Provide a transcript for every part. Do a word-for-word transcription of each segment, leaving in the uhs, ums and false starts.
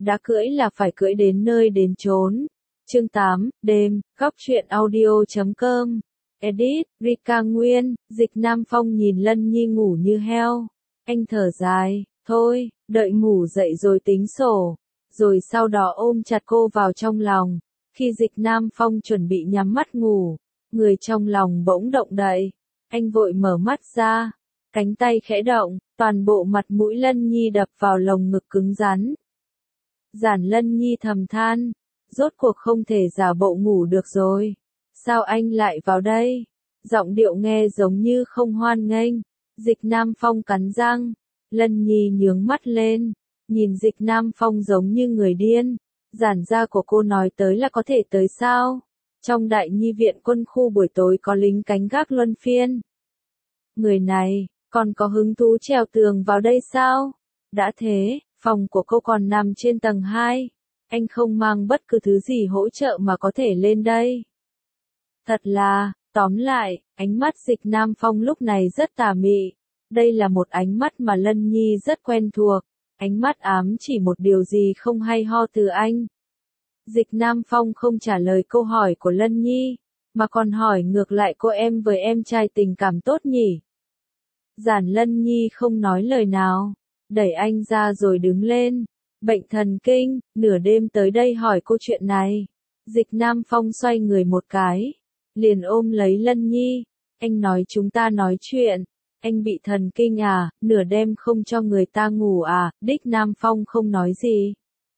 đã cưỡi là phải cưỡi đến nơi đến chốn. Chương tám, đêm, góc truyện audio chấm com. Edit, Rika Nguyên, Dịch Nam Phong nhìn Lân Nhi ngủ như heo. Anh thở dài, thôi, đợi ngủ dậy rồi tính sổ. Rồi sau đó ôm chặt cô vào trong lòng. Khi Dịch Nam Phong chuẩn bị nhắm mắt ngủ, người trong lòng bỗng động đậy. Anh vội mở mắt ra, cánh tay khẽ động, toàn bộ mặt mũi Lân Nhi đập vào lồng ngực cứng rắn. Giản Lân Nhi thầm than, rốt cuộc không thể giả bộ ngủ được rồi. Sao anh lại vào đây? Giọng điệu nghe giống như không hoan nghênh. Dịch Nam Phong cắn răng, Lân Nhi nhướng mắt lên, nhìn Dịch Nam Phong giống như người điên. Giản gia của cô nói tới là có thể tới sao? Trong đại nhi viện quân khu buổi tối có lính canh gác luân phiên. Người này, còn có hứng thú trèo tường vào đây sao? Đã thế, phòng của cô còn nằm trên tầng hai. Anh không mang bất cứ thứ gì hỗ trợ mà có thể lên đây. Thật là, tóm lại, ánh mắt Dịch Nam Phong lúc này rất tà mị. Đây là một ánh mắt mà Lân Nhi rất quen thuộc. Ánh mắt ám chỉ một điều gì không hay ho từ anh. Dịch Nam Phong không trả lời câu hỏi của Lân Nhi, mà còn hỏi ngược lại cô em với em trai tình cảm tốt nhỉ. Giản Lân Nhi không nói lời nào, đẩy anh ra rồi đứng lên. Bệnh thần kinh, nửa đêm tới đây hỏi cô chuyện này. Dịch Nam Phong xoay người một cái, liền ôm lấy Lân Nhi. Anh nói chúng ta nói chuyện. Anh bị thần kinh à, nửa đêm không cho người ta ngủ à, đích Nam Phong không nói gì.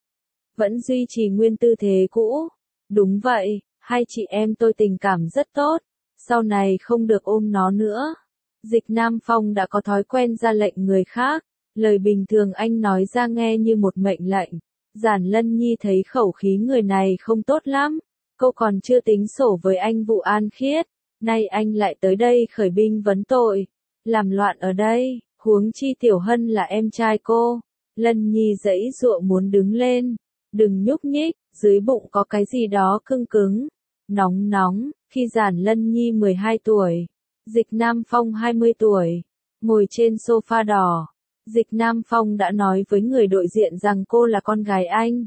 Vẫn duy trì nguyên tư thế cũ. Đúng vậy, hai chị em tôi tình cảm rất tốt, sau này không được ôm nó nữa. Dịch Nam Phong đã có thói quen ra lệnh người khác, lời bình thường anh nói ra nghe như một mệnh lệnh. Giản Lân Nhi thấy khẩu khí người này không tốt lắm, cô còn chưa tính sổ với anh vụ An Khiết, nay anh lại tới đây khởi binh vấn tội. Làm loạn ở đây, huống chi Tiểu Hân là em trai cô. Lân Nhi giãy giụa muốn đứng lên. Đừng nhúc nhích, dưới bụng có cái gì đó cưng cứng. Nóng nóng, khi Giản Lân Nhi mười hai tuổi, Dịch Nam Phong hai mươi tuổi, ngồi trên sofa đỏ. Dịch Nam Phong đã nói với người đối diện rằng cô là con gái anh.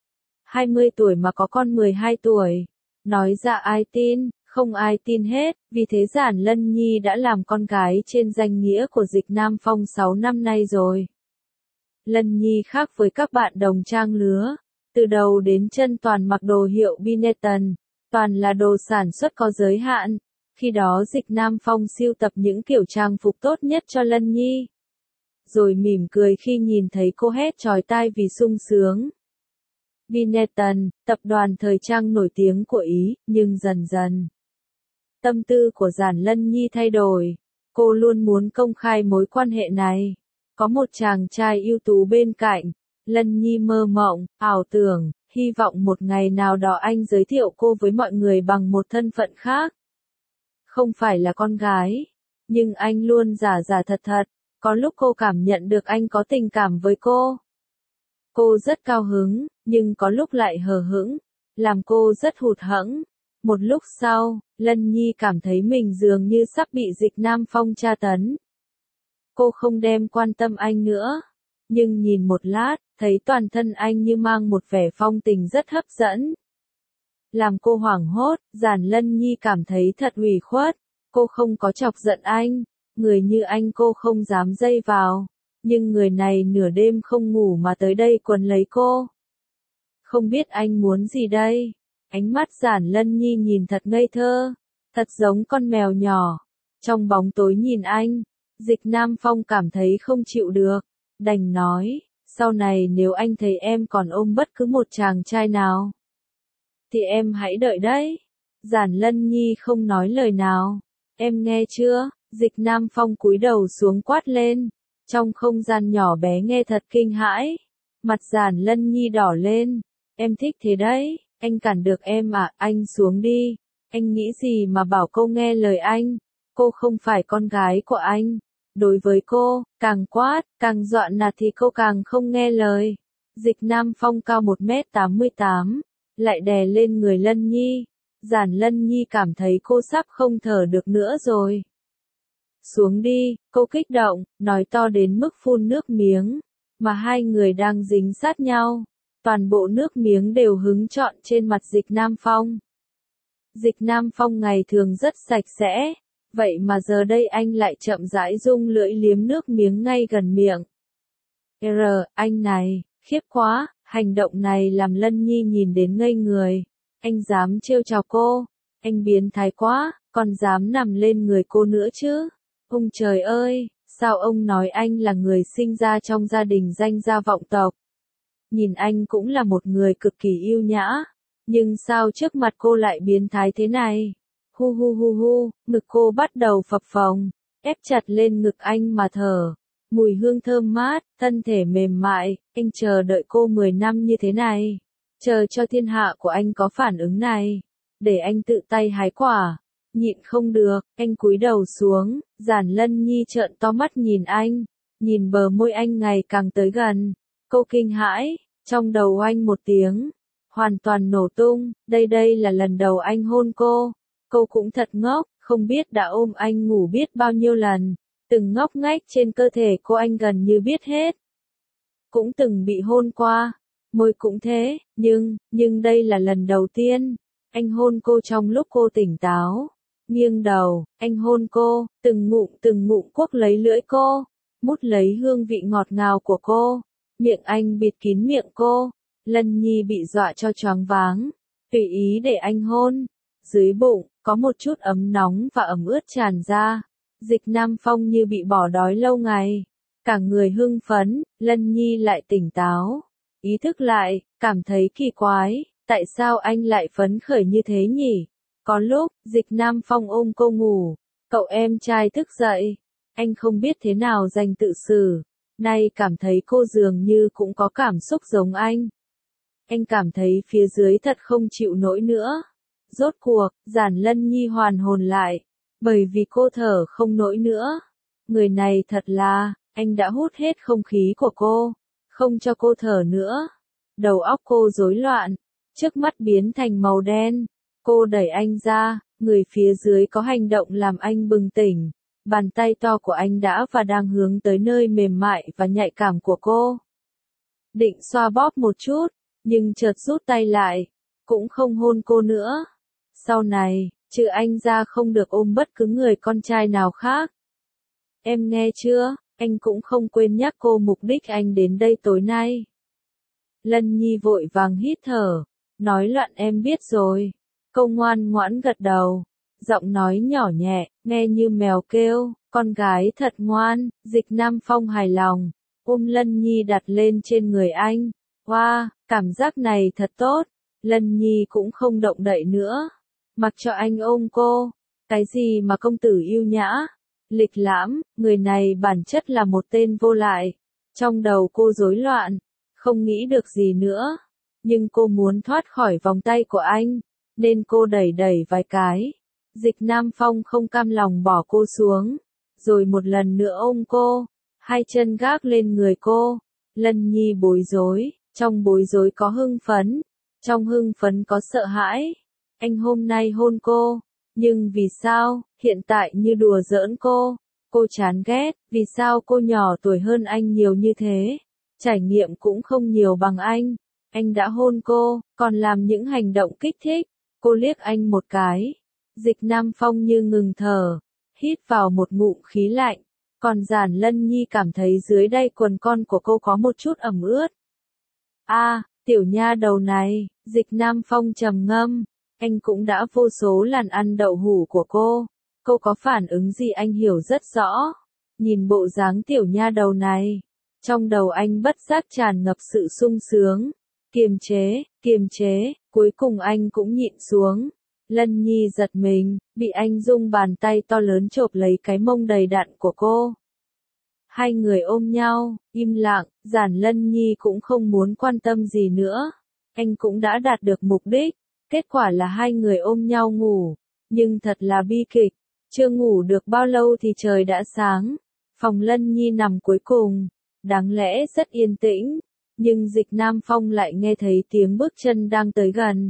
hai mươi tuổi mà có con mười hai tuổi. Nói ra ai tin? Không ai tin hết, vì thế Giản Lân Nhi đã làm con gái trên danh nghĩa của Dịch Nam Phong sáu năm nay rồi. Lân Nhi khác với các bạn đồng trang lứa, từ đầu đến chân toàn mặc đồ hiệu Benetton, toàn là đồ sản xuất có giới hạn. Khi đó Dịch Nam Phong sưu tập những kiểu trang phục tốt nhất cho Lân Nhi. Rồi mỉm cười khi nhìn thấy cô hét chói tai vì sung sướng. Benetton, tập đoàn thời trang nổi tiếng của Ý, nhưng dần dần tâm tư của Giản Lân Nhi thay đổi. Cô luôn muốn công khai mối quan hệ này. Có một chàng trai ưu tú bên cạnh. Lân Nhi mơ mộng, ảo tưởng, hy vọng một ngày nào đó anh giới thiệu cô với mọi người bằng một thân phận khác. Không phải là con gái. Nhưng anh luôn giả giả thật thật. Có lúc cô cảm nhận được anh có tình cảm với cô. Cô rất cao hứng, nhưng có lúc lại hờ hững. Làm cô rất hụt hẫng. Một lúc sau, Lân Nhi cảm thấy mình dường như sắp bị Dịch Nam Phong tra tấn. Cô không đem quan tâm anh nữa, nhưng nhìn một lát, thấy toàn thân anh như mang một vẻ phong tình rất hấp dẫn. Làm cô hoảng hốt, Giản Lân Nhi cảm thấy thật ủy khuất. Cô không có chọc giận anh, người như anh cô không dám dây vào, nhưng người này nửa đêm không ngủ mà tới đây quấn lấy cô. Không biết anh muốn gì đây? Ánh mắt Giản Lân Nhi nhìn thật ngây thơ, thật giống con mèo nhỏ. Trong bóng tối nhìn anh, Dịch Nam Phong cảm thấy không chịu được, đành nói, sau này nếu anh thấy em còn ôm bất cứ một chàng trai nào, thì em hãy đợi đấy. Giản Lân Nhi không nói lời nào. Em nghe chưa? Dịch Nam Phong cúi đầu xuống quát lên. Trong không gian nhỏ bé nghe thật kinh hãi. Mặt Giản Lân Nhi đỏ lên. Em thích thế đấy. Anh cản được em à, anh xuống đi. Anh nghĩ gì mà bảo cô nghe lời anh? Cô không phải con gái của anh. Đối với cô, càng quát, càng dọa nạt thì cô càng không nghe lời. Dịch Nam Phong cao một mét tám mươi tám, lại đè lên người Lân Nhi. Giản Lân Nhi cảm thấy cô sắp không thở được nữa rồi. Xuống đi, cô kích động, nói to đến mức phun nước miếng, mà hai người đang dính sát nhau. toàn bộ nước miếng đều hứng trọn trên mặt Dịch Nam Phong. Dịch Nam Phong ngày thường rất sạch sẽ, vậy mà giờ đây anh lại chậm rãi dung lưỡi liếm nước miếng ngay gần miệng. R, anh này, khiếp quá, hành động này làm Lân Nhi nhìn đến ngây người. Anh dám trêu chọc cô, anh biến thái quá, còn dám nằm lên người cô nữa chứ. Ông trời ơi, sao ông nói anh là người sinh ra trong gia đình danh gia vọng tộc? Nhìn anh cũng là một người cực kỳ yêu nhã, nhưng sao trước mặt cô lại biến thái thế này? Hu hu hu hu, ngực cô bắt đầu phập phồng, ép chặt lên ngực anh mà thở. Mùi hương thơm mát, thân thể mềm mại, anh chờ đợi cô mười năm như thế này. Chờ cho thiên hạ của anh có phản ứng này, để anh tự tay hái quả. Nhịn không được, anh cúi đầu xuống, Giản Lân Nhi trợn to mắt nhìn anh, nhìn bờ môi anh ngày càng tới gần. Cô kinh hãi, trong đầu anh một tiếng, hoàn toàn nổ tung, đây đây là lần đầu anh hôn cô. Cô cũng thật ngốc, không biết đã ôm anh ngủ biết bao nhiêu lần, từng ngóc ngách trên cơ thể cô anh gần như biết hết. Cũng từng bị hôn qua, môi cũng thế, nhưng, nhưng đây là lần đầu tiên, anh hôn cô trong lúc cô tỉnh táo. Nghiêng đầu, anh hôn cô, từng ngụm từng ngụm cuốc lấy lưỡi cô, mút lấy hương vị ngọt ngào của cô. Miệng anh bịt kín miệng cô, Lân Nhi bị dọa cho choáng váng, tùy ý để anh hôn. Dưới bụng, có một chút ấm nóng và ẩm ướt tràn ra. Dịch Nam Phong như bị bỏ đói lâu ngày. Cả người hưng phấn, Lân Nhi lại tỉnh táo. Ý thức lại, cảm thấy kỳ quái, tại sao anh lại phấn khởi như thế nhỉ? Có lúc, Dịch Nam Phong ôm cô ngủ, cậu em trai thức dậy. Anh không biết thế nào dành tự xử, nay cảm thấy cô dường như cũng có cảm xúc giống anh. Anh cảm thấy phía dưới thật không chịu nổi nữa. Rốt cuộc, Giản Lân Nhi hoàn hồn lại, bởi vì cô thở không nổi nữa. Người này thật là, anh đã hút hết không khí của cô, không cho cô thở nữa. Đầu óc cô rối loạn, trước mắt biến thành màu đen. Cô đẩy anh ra, người phía dưới có hành động làm anh bừng tỉnh. Bàn tay to của anh đã và đang hướng tới nơi mềm mại và nhạy cảm của cô. Định xoa bóp một chút, nhưng chợt rút tay lại, cũng không hôn cô nữa. Sau này, trừ anh ra không được ôm bất cứ người con trai nào khác. Em nghe chưa, anh cũng không quên nhắc cô mục đích anh đến đây tối nay. Lân Nhi vội vàng hít thở, nói loạn em biết rồi. Cô ngoan ngoãn gật đầu, giọng nói nhỏ nhẹ, nghe như mèo kêu, con gái thật ngoan. Dịch Nam Phong hài lòng, ôm Lân Nhi đặt lên trên người anh. Wow, cảm giác này thật tốt. Lân Nhi cũng không động đậy nữa, mặc cho anh ôm cô. Cái gì mà công tử yêu nhã, lịch lãm, người này bản chất là một tên vô lại. Trong đầu cô rối loạn, không nghĩ được gì nữa, nhưng cô muốn thoát khỏi vòng tay của anh, nên cô đẩy đẩy vài cái. Dịch Nam Phong không cam lòng bỏ cô xuống, rồi một lần nữa ôm cô, hai chân gác lên người cô. Lân Nhi bối rối, trong bối rối có hưng phấn, trong hưng phấn có sợ hãi. Anh hôm nay hôn cô, nhưng vì sao, hiện tại như đùa giỡn cô. Cô chán ghét, vì sao cô nhỏ tuổi hơn anh nhiều như thế, trải nghiệm cũng không nhiều bằng anh. Anh đã hôn cô, còn làm những hành động kích thích. Cô liếc anh một cái. Dịch Nam Phong như ngừng thở, hít vào một ngụm khí lạnh. Còn Giản Lân Nhi cảm thấy dưới đây quần con của cô có một chút ẩm ướt. A, à, tiểu nha đầu này, Dịch Nam Phong trầm ngâm. Anh cũng đã vô số lần ăn đậu hũ của cô. Cô có phản ứng gì anh hiểu rất rõ. Nhìn bộ dáng tiểu nha đầu này, trong đầu anh bất giác tràn ngập sự sung sướng. Kiềm chế, kiềm chế, cuối cùng anh cũng nhịn xuống. Lân Nhi giật mình, bị anh dùng bàn tay to lớn chộp lấy cái mông đầy đặn của cô. Hai người ôm nhau, im lặng, Giản Lân Nhi cũng không muốn quan tâm gì nữa. Anh cũng đã đạt được mục đích, kết quả là hai người ôm nhau ngủ. Nhưng thật là bi kịch, chưa ngủ được bao lâu thì trời đã sáng. Phòng Lân Nhi nằm cuối cùng, đáng lẽ rất yên tĩnh. Nhưng Dịch Nam Phong lại nghe thấy tiếng bước chân đang tới gần.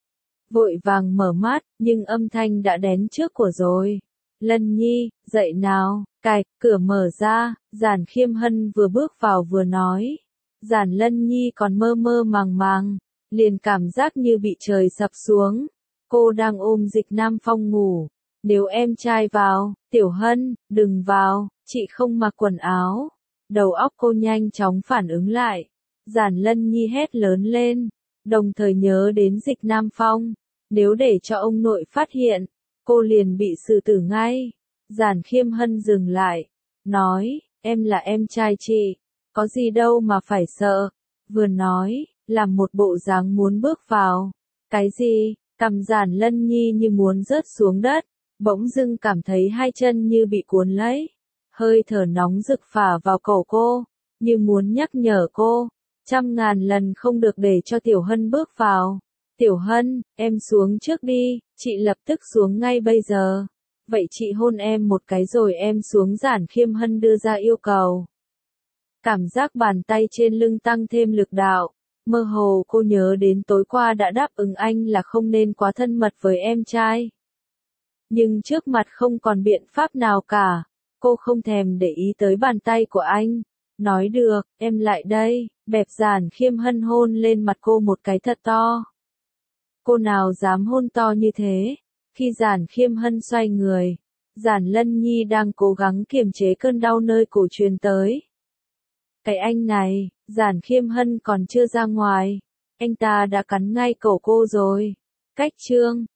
Vội vàng mở mắt, nhưng âm thanh đã đến trước của rồi. Lân Nhi, dậy nào, cạch, cửa mở ra, Giản Khiêm Hân vừa bước vào vừa nói. Giản Lân Nhi còn mơ mơ màng màng, liền cảm giác như bị trời sập xuống. Cô đang ôm Dịch Nam Phong ngủ. Nếu em trai vào, Tiểu Hân, đừng vào, chị không mặc quần áo. Đầu óc cô nhanh chóng phản ứng lại. Giản Lân Nhi hét lớn lên, đồng thời nhớ đến Dịch Nam Phong. Nếu để cho ông nội phát hiện, cô liền bị xử tử ngay. Giản Khiêm Hân dừng lại, nói, em là em trai chị, có gì đâu mà phải sợ. Vừa nói, làm một bộ dáng muốn bước vào. Cái gì? Cằm Giản Lân Nhi như muốn rớt xuống đất, bỗng dưng cảm thấy hai chân như bị cuốn lấy. Hơi thở nóng rực phả vào cổ cô, như muốn nhắc nhở cô, trăm ngàn lần không được để cho Tiểu Hân bước vào. Tiểu Hân, em xuống trước đi, chị lập tức xuống ngay bây giờ. Vậy chị hôn em một cái rồi em xuống. Giản Khiêm Hân đưa ra yêu cầu. Cảm giác bàn tay trên lưng tăng thêm lực đạo. Mơ hồ cô nhớ đến tối qua đã đáp ứng anh là không nên quá thân mật với em trai. Nhưng trước mặt không còn biện pháp nào cả. Cô không thèm để ý tới bàn tay của anh. Nói được, em lại đây, bẹp. Giản Khiêm Hân hôn lên mặt cô một cái thật to. Cô nào dám hôn to như thế? Khi Giản Khiêm Hân xoay người, Giản Lân Nhi đang cố gắng kiềm chế cơn đau nơi cổ truyền tới. Cái anh này, Giản Khiêm Hân còn chưa ra ngoài, anh ta đã cắn ngay cổ cô rồi. Cách chương